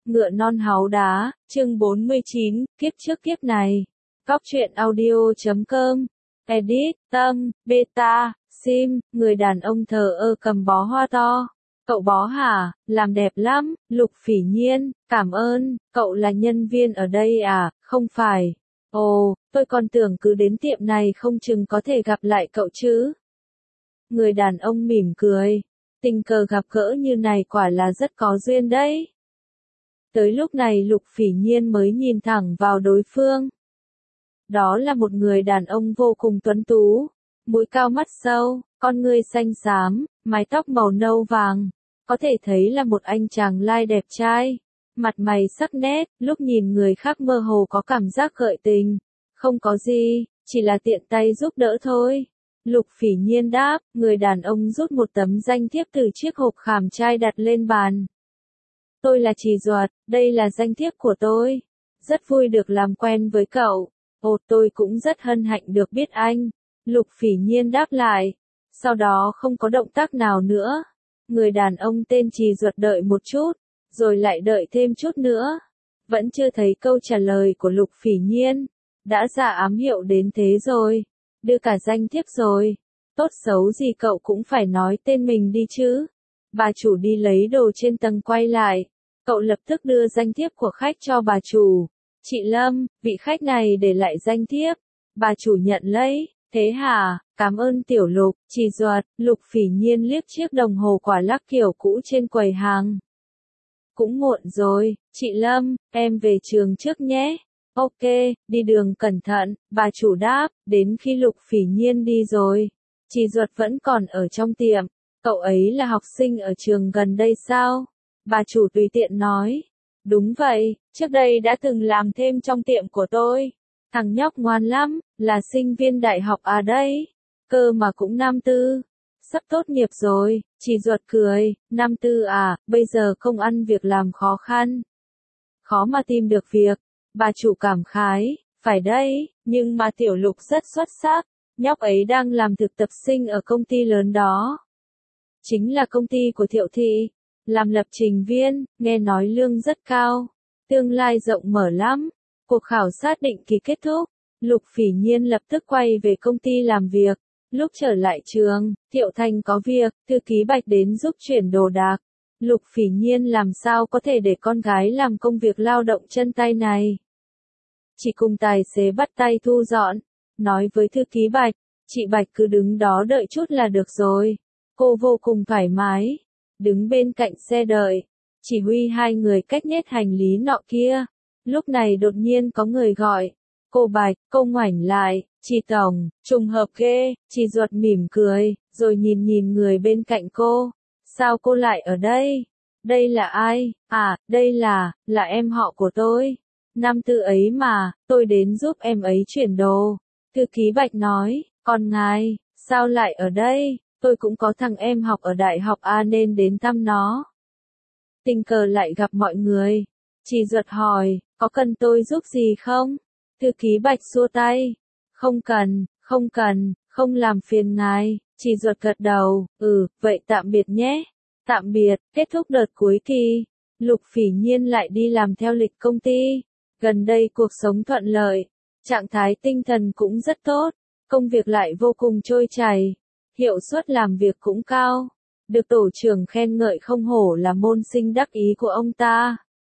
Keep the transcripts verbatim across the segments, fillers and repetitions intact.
Ngựa non háu đá, chương bốn mươi chín, kiếp trước kiếp này. Góc truyện audio chấm com. Edit, Tâm, Beta, Sim, người đàn ông thờ ơ cầm bó hoa to. Cậu bó hả, làm đẹp lắm, Lục Phỉ Nhiên, cảm ơn, cậu là nhân viên ở đây à, không phải. Ồ, tôi còn tưởng cứ đến tiệm này không chừng có thể gặp lại cậu chứ. Người đàn ông mỉm cười, tình cờ gặp gỡ như này quả là rất có duyên đấy. Tới lúc này Lục Phỉ Nhiên mới nhìn thẳng vào đối phương. Đó là một người đàn ông vô cùng tuấn tú, mũi cao mắt sâu, con ngươi xanh xám, mái tóc màu nâu vàng. Có thể thấy là một anh chàng lai đẹp trai, mặt mày sắc nét, lúc nhìn người khác mơ hồ có cảm giác gợi tình. Không có gì, chỉ là tiện tay giúp đỡ thôi. Lục Phỉ Nhiên đáp, người đàn ông rút một tấm danh thiếp từ chiếc hộp khảm trai đặt lên bàn. Tôi là Trì Duật, đây là danh thiếp của tôi. Rất vui được làm quen với cậu. Ồ, tôi cũng rất hân hạnh được biết anh. Lục Phỉ Nhiên đáp lại. Sau đó không có động tác nào nữa. Người đàn ông tên Trì Duật đợi một chút, rồi lại đợi thêm chút nữa. Vẫn chưa thấy câu trả lời của Lục Phỉ Nhiên. Đã ra ám hiệu đến thế rồi. Đưa cả danh thiếp rồi. Tốt xấu gì cậu cũng phải nói tên mình đi chứ. Bà chủ đi lấy đồ trên tầng quay lại. Cậu lập tức đưa danh thiếp của khách cho bà chủ. Chị Lâm, vị khách này để lại danh thiếp. Bà chủ nhận lấy. Thế hả, cảm ơn tiểu Lục, Trì Duật. Lục Phỉ Nhiên liếc chiếc đồng hồ quả lắc kiểu cũ trên quầy hàng. Cũng muộn rồi, chị Lâm, em về trường trước nhé. Ok, đi đường cẩn thận, bà chủ đáp. Đến khi Lục Phỉ Nhiên đi rồi, Trì Duật vẫn còn ở trong tiệm. Cậu ấy là học sinh ở trường gần đây sao? Bà chủ tùy tiện nói. Đúng vậy, trước đây đã từng làm thêm trong tiệm của tôi. Thằng nhóc ngoan lắm, là sinh viên đại học à đây? Cơ mà cũng năm tư. Sắp tốt nghiệp rồi, Trì Duật cười, năm tư à, bây giờ công ăn việc làm khó khăn. Khó mà tìm được việc. Bà chủ cảm khái, phải đấy, nhưng mà tiểu Lục rất xuất sắc. Nhóc ấy đang làm thực tập sinh ở công ty lớn đó. Chính là công ty của Thiệu Thị, làm lập trình viên, nghe nói lương rất cao, tương lai rộng mở lắm. Cuộc khảo sát định kỳ kết thúc, Lục Phỉ Nhiên lập tức quay về công ty làm việc. Lúc trở lại trường, Thiệu Thành có việc, thư ký Bạch đến giúp chuyển đồ đạc. Lục Phỉ Nhiên làm sao có thể để con gái làm công việc lao động chân tay này. Chỉ cùng tài xế bắt tay thu dọn, nói với thư ký Bạch, chị Bạch cứ đứng đó đợi chút là được rồi. Cô vô cùng thoải mái, đứng bên cạnh xe đợi, chỉ huy hai người cách nhét hành lý nọ kia. Lúc này đột nhiên có người gọi, cô Bạch, cô ngoảnh lại, Trì Tổng, trùng hợp ghê. Trì Duật mỉm cười, rồi nhìn nhìn người bên cạnh cô, sao cô lại ở đây? Đây là ai? À, đây là, là em họ của tôi. Năm tư ấy mà, tôi đến giúp em ấy chuyển đồ. Thư ký Bạch nói, còn ngài, sao lại ở đây? Tôi cũng có thằng em học ở đại học A nên đến thăm nó. Tình cờ lại gặp mọi người. Trì Duật hỏi, có cần tôi giúp gì không? Thư ký Bạch xua tay. Không cần, không cần, không làm phiền ngài. Trì Duật gật đầu, ừ, vậy tạm biệt nhé. Tạm biệt, kết thúc đợt cuối kỳ. Lục Phỉ Nhiên lại đi làm theo lịch công ty. Gần đây cuộc sống thuận lợi, trạng thái tinh thần cũng rất tốt, công việc lại vô cùng trôi chảy, hiệu suất làm việc cũng cao, được tổ trưởng khen ngợi không hổ là môn sinh đắc ý của ông ta.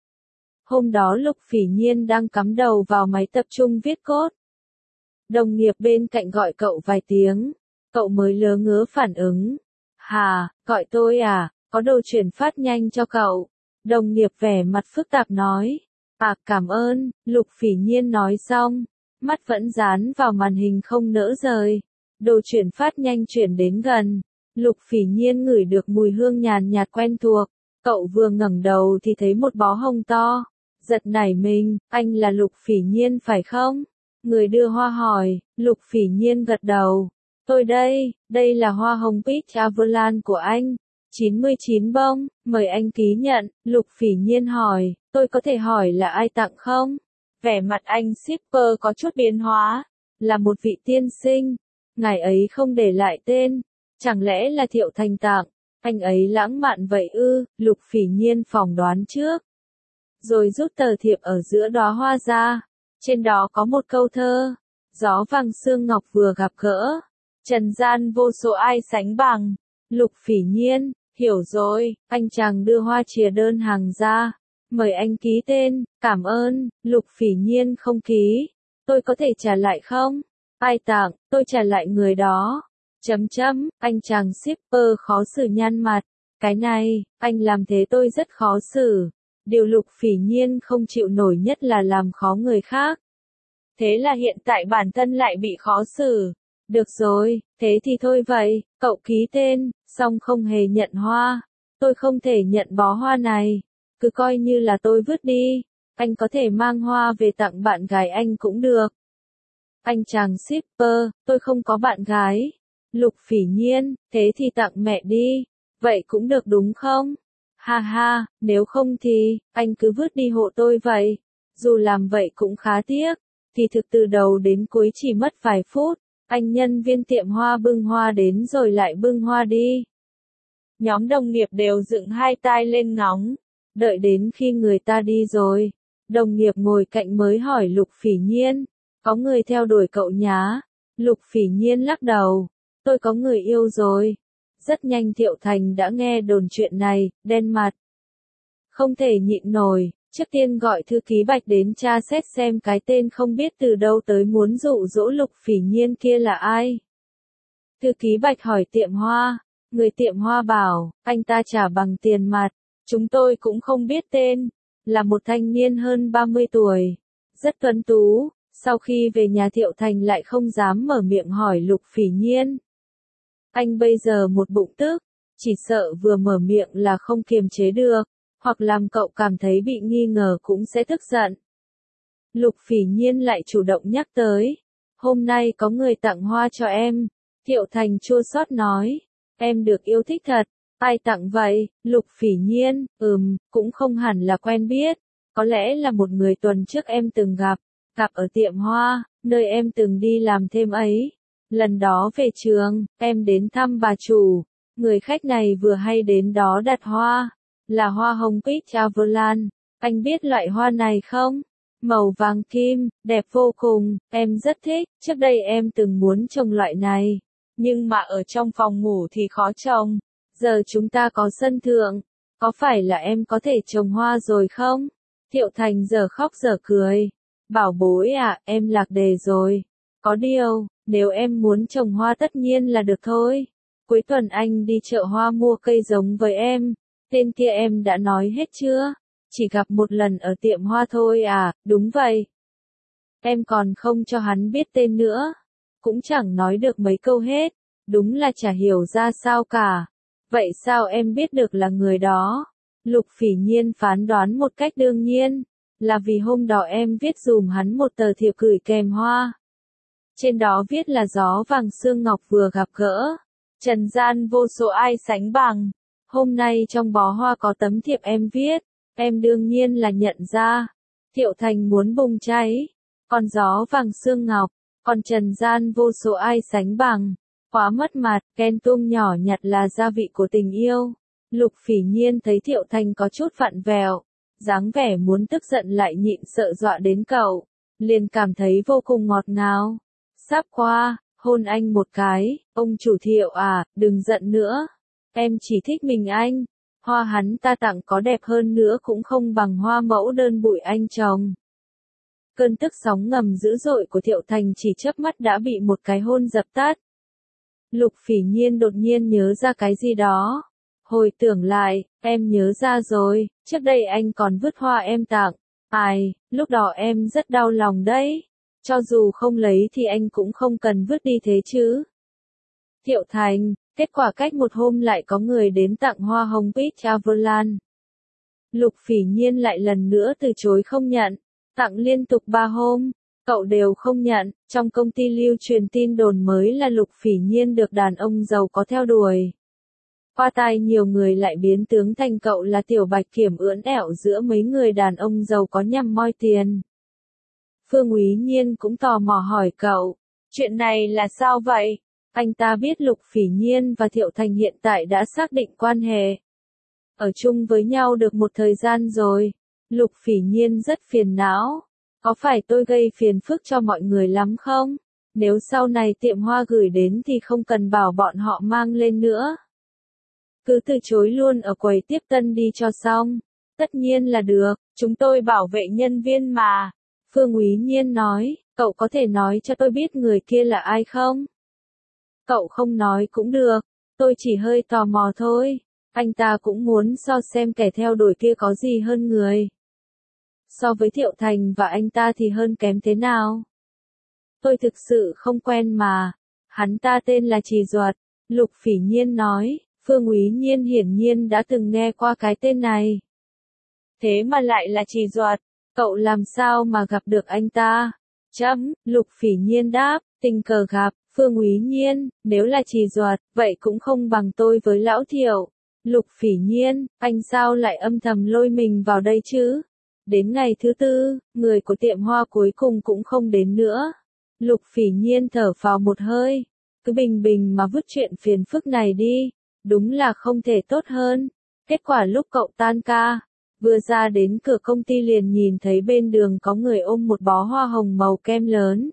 Hôm đó Lục Phỉ Nhiên đang cắm đầu vào máy tập trung viết code. Đồng nghiệp bên cạnh gọi cậu vài tiếng, cậu mới lớ ngớ phản ứng. Hà, gọi tôi à, có đồ chuyển phát nhanh cho cậu. Đồng nghiệp vẻ mặt phức tạp nói. À, cảm ơn, Lục Phỉ Nhiên nói xong, mắt vẫn dán vào màn hình không nỡ rời. Đồ chuyển phát nhanh chuyển đến gần, Lục Phỉ Nhiên ngửi được mùi hương nhàn nhạt quen thuộc. Cậu vừa ngẩng đầu thì thấy một bó hồng to, giật nảy mình, anh là Lục Phỉ Nhiên phải không? Người đưa hoa hỏi, Lục Phỉ Nhiên gật đầu. Tôi đây, đây là hoa hồng Peach Avalanche của anh. chín mươi chín bông, mời anh ký nhận. Lục Phỉ Nhiên hỏi, tôi có thể hỏi là ai tặng không? Vẻ mặt anh shipper có chút biến hóa, là một vị tiên sinh. Ngài ấy không để lại tên, chẳng lẽ là Thiệu Thành tặng? Anh ấy lãng mạn vậy ư? Lục Phỉ Nhiên phỏng đoán trước. rồi rút tờ thiệp ở giữa đóa hoa ra. Trên đó có một câu thơ, gió vàng sương ngọc vừa gặp gỡ, trần gian vô số ai sánh bằng. Lục Phỉ Nhiên, hiểu rồi, anh chàng đưa hoa chìa đơn hàng ra. Mời anh ký tên, cảm ơn. Lục Phỉ Nhiên không ký. Tôi có thể trả lại không? Ai tặng, tôi trả lại người đó. Chấm chấm, anh chàng shipper khó xử nhăn mặt. Cái này, anh làm thế tôi rất khó xử. Điều Lục Phỉ Nhiên không chịu nổi nhất là làm khó người khác. Thế là hiện tại bản thân lại bị khó xử. Được rồi, thế thì thôi vậy, cậu ký tên, xong không hề nhận hoa. Tôi không thể nhận bó hoa này. Cứ coi như là tôi vứt đi. Anh có thể mang hoa về tặng bạn gái anh cũng được. Anh chàng shipper, tôi không có bạn gái. Lục Phỉ Nhiên, thế thì tặng mẹ đi. Vậy cũng được đúng không? Ha ha, nếu không thì, anh cứ vứt đi hộ tôi vậy. Dù làm vậy cũng khá tiếc. Thì thực từ đầu đến cuối chỉ mất vài phút. Anh nhân viên tiệm hoa bưng hoa đến rồi lại bưng hoa đi. Nhóm đồng nghiệp đều dựng hai tai lên ngóng. Đợi đến khi người ta đi rồi. Đồng nghiệp ngồi cạnh mới hỏi Lục Phỉ Nhiên. Có người theo đuổi cậu nhá. Lục Phỉ Nhiên lắc đầu. Tôi có người yêu rồi. Rất nhanh Thiệu Thành đã nghe đồn chuyện này, đen mặt. Không thể nhịn nổi, trước tiên gọi thư ký Bạch đến tra xét xem cái tên không biết từ đâu tới muốn dụ dỗ Lục Phỉ Nhiên kia là ai. Thư ký Bạch hỏi tiệm hoa, người tiệm hoa bảo, anh ta trả bằng tiền mặt, chúng tôi cũng không biết tên, là một thanh niên hơn ba mươi tuổi, rất tuấn tú. Sau khi về nhà Thiệu Thành lại không dám mở miệng hỏi Lục Phỉ Nhiên. Anh bây giờ một bụng tức, chỉ sợ vừa mở miệng là không kiềm chế được, hoặc làm cậu cảm thấy bị nghi ngờ cũng sẽ tức giận. Lục Phỉ Nhiên lại chủ động nhắc tới, hôm nay có người tặng hoa cho em. Thiệu Thành chua xót nói, em được yêu thích thật, ai tặng vậy? Lục Phỉ Nhiên, ừm, cũng không hẳn là quen biết, có lẽ là một người tuần trước em từng gặp. Gặp ở tiệm hoa, nơi em từng đi làm thêm ấy. Lần đó về trường, em đến thăm bà chủ. Người khách này vừa hay đến đó đặt hoa. Là hoa hồng Peach Avalanche. Anh biết loại hoa này không? Màu vàng kim, đẹp vô cùng, em rất thích. Trước đây em từng muốn trồng loại này. Nhưng mà ở trong phòng ngủ thì khó trồng. Giờ chúng ta có sân thượng. Có phải là em có thể trồng hoa rồi không? Thiệu Thành giờ khóc giờ cười. Bảo bối à, em lạc đề rồi. Có điều, nếu em muốn trồng hoa tất nhiên là được thôi. Cuối tuần anh đi chợ hoa mua cây giống với em. Tên kia em đã nói hết chưa? Chỉ gặp một lần ở tiệm hoa thôi à, đúng vậy. Em còn không cho hắn biết tên nữa. Cũng chẳng nói được mấy câu hết. Đúng là chả hiểu ra sao cả. Vậy sao em biết được là người đó? Lục Phỉ Nhiên phán đoán một cách đương nhiên. Là vì hôm đó em viết dùm hắn một tờ thiệp gửi kèm hoa. Trên đó viết là gió vàng sương ngọc vừa gặp gỡ. Trần gian vô số ai sánh bằng. Hôm nay trong bó hoa có tấm thiệp em viết. Em đương nhiên là nhận ra. Thiệu Thành muốn bùng cháy. Con gió vàng sương ngọc. Còn trần gian vô số ai sánh bằng. Quá mất mặt, ghen tuông nhỏ nhặt là gia vị của tình yêu. Lục Phỉ Nhiên thấy Thiệu Thành có chút vặn vẹo. Dáng vẻ muốn tức giận lại nhịn sợ dọa đến cậu. Liền cảm thấy vô cùng ngọt ngào. Sắp qua, hôn anh một cái. Ông chủ Thiệu à, đừng giận nữa. Em chỉ thích mình anh. Hoa hắn ta tặng có đẹp hơn nữa cũng không bằng hoa mẫu đơn bụi anh trồng. Cơn tức sóng ngầm dữ dội của Thiệu Thành chỉ chớp mắt đã bị một cái hôn dập tắt. Lục Phỉ Nhiên đột nhiên nhớ ra cái gì đó. Hồi tưởng lại, em nhớ ra rồi, trước đây anh còn vứt hoa em tặng. Ai, lúc đó em rất đau lòng đấy. Cho dù không lấy thì anh cũng không cần vứt đi thế chứ. Thiệu Thành, kết quả cách một hôm lại có người đến tặng hoa hồng Peach Avalanche. Lục Phỉ Nhiên lại lần nữa từ chối không nhận. Tặng liên tục ba hôm, cậu đều không nhận. Trong công ty lưu truyền tin đồn mới là Lục Phỉ Nhiên được đàn ông giàu có theo đuổi. Qua tai nhiều người lại biến tướng thành cậu là tiểu bạch kiểm ưỡn ẻo giữa mấy người đàn ông giàu có nhằm moi tiền. Phương Úy Nhiên cũng tò mò hỏi cậu, chuyện này là sao vậy? Anh ta biết Lục Phỉ Nhiên và Thiệu Thành hiện tại đã xác định quan hệ. Ở chung với nhau được một thời gian rồi. Lục Phỉ Nhiên rất phiền não. Có phải tôi gây phiền phức cho mọi người lắm không? Nếu sau này tiệm hoa gửi đến thì không cần bảo bọn họ mang lên nữa. Cứ từ chối luôn ở quầy tiếp tân đi cho xong. Tất nhiên là được, chúng tôi bảo vệ nhân viên mà. Phương Úy Nhiên nói, cậu có thể nói cho tôi biết người kia là ai không? Cậu không nói cũng được, tôi chỉ hơi tò mò thôi. Anh ta cũng muốn so xem kẻ theo đuổi kia có gì hơn người. So với Thiệu Thành và anh ta thì hơn kém thế nào? Tôi thực sự không quen mà. Hắn ta tên là Trì Duật. Lục Phỉ Nhiên nói, Phương Úy Nhiên hiển nhiên đã từng nghe qua cái tên này. Thế mà lại là Trì Duật, cậu làm sao mà gặp được anh ta? Chấm, Lục Phỉ Nhiên đáp, tình cờ gặp. Phương Úy Nhiên, nếu là Trì Duật, vậy cũng không bằng tôi với lão Thiệu. Lục Phỉ Nhiên, anh sao lại âm thầm lôi mình vào đây chứ? Đến ngày thứ tư, người của tiệm hoa cuối cùng cũng không đến nữa. Lục Phỉ Nhiên thở phào một hơi. Cứ bình bình mà vứt chuyện phiền phức này đi. Đúng là không thể tốt hơn. Kết quả lúc cậu tan ca, vừa ra đến cửa công ty liền nhìn thấy bên đường có người ôm một bó hoa hồng màu kem lớn.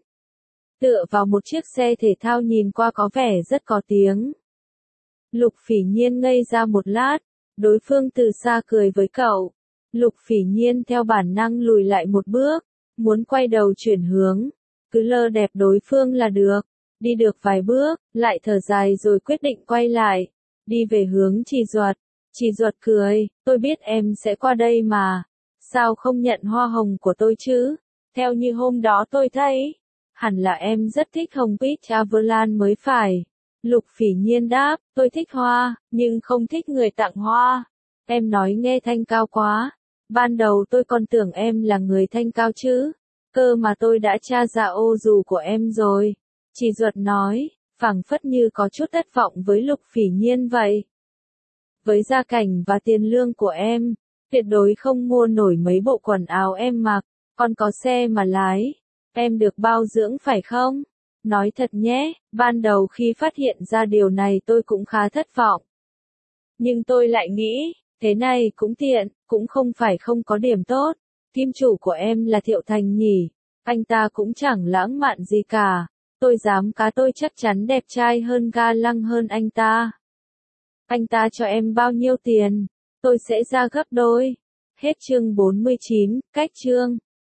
Tựa vào một chiếc xe thể thao nhìn qua có vẻ rất có tiếng. Lục Phỉ Nhiên ngây ra một lát, đối phương từ xa cười với cậu. Lục Phỉ Nhiên theo bản năng lùi lại một bước, muốn quay đầu chuyển hướng, cứ lơ đẹp đối phương là được. Đi được vài bước, lại thở dài rồi quyết định quay lại, đi về hướng Trì Duật. Trì Duật cười, tôi biết em sẽ qua đây mà, sao không nhận hoa hồng của tôi chứ? Theo như hôm đó tôi thấy, hẳn là em rất thích hồng Peach Avalanche mới phải. Lục Phỉ Nhiên đáp, tôi thích hoa, nhưng không thích người tặng hoa. Em nói nghe thanh cao quá. Ban đầu tôi còn tưởng em là người thanh cao chứ. Cơ mà tôi đã tra ra ô dù của em rồi. Trì Duật nói, phảng phất như có chút thất vọng với Lục Phỉ Nhiên vậy. Với gia cảnh và tiền lương của em, tuyệt đối không mua nổi mấy bộ quần áo em mặc, còn có xe mà lái. Em được bao dưỡng phải không? Nói thật nhé, ban đầu khi phát hiện ra điều này tôi cũng khá thất vọng. Nhưng tôi lại nghĩ, thế này cũng tiện, cũng không phải không có điểm tốt. Kim chủ của em là Thiệu Thành nhỉ, anh ta cũng chẳng lãng mạn gì cả. Tôi dám cá tôi chắc chắn đẹp trai hơn ga lăng hơn anh ta. Anh ta cho em bao nhiêu tiền, tôi sẽ ra gấp đôi. Hết chương bốn mươi chín, cách chương.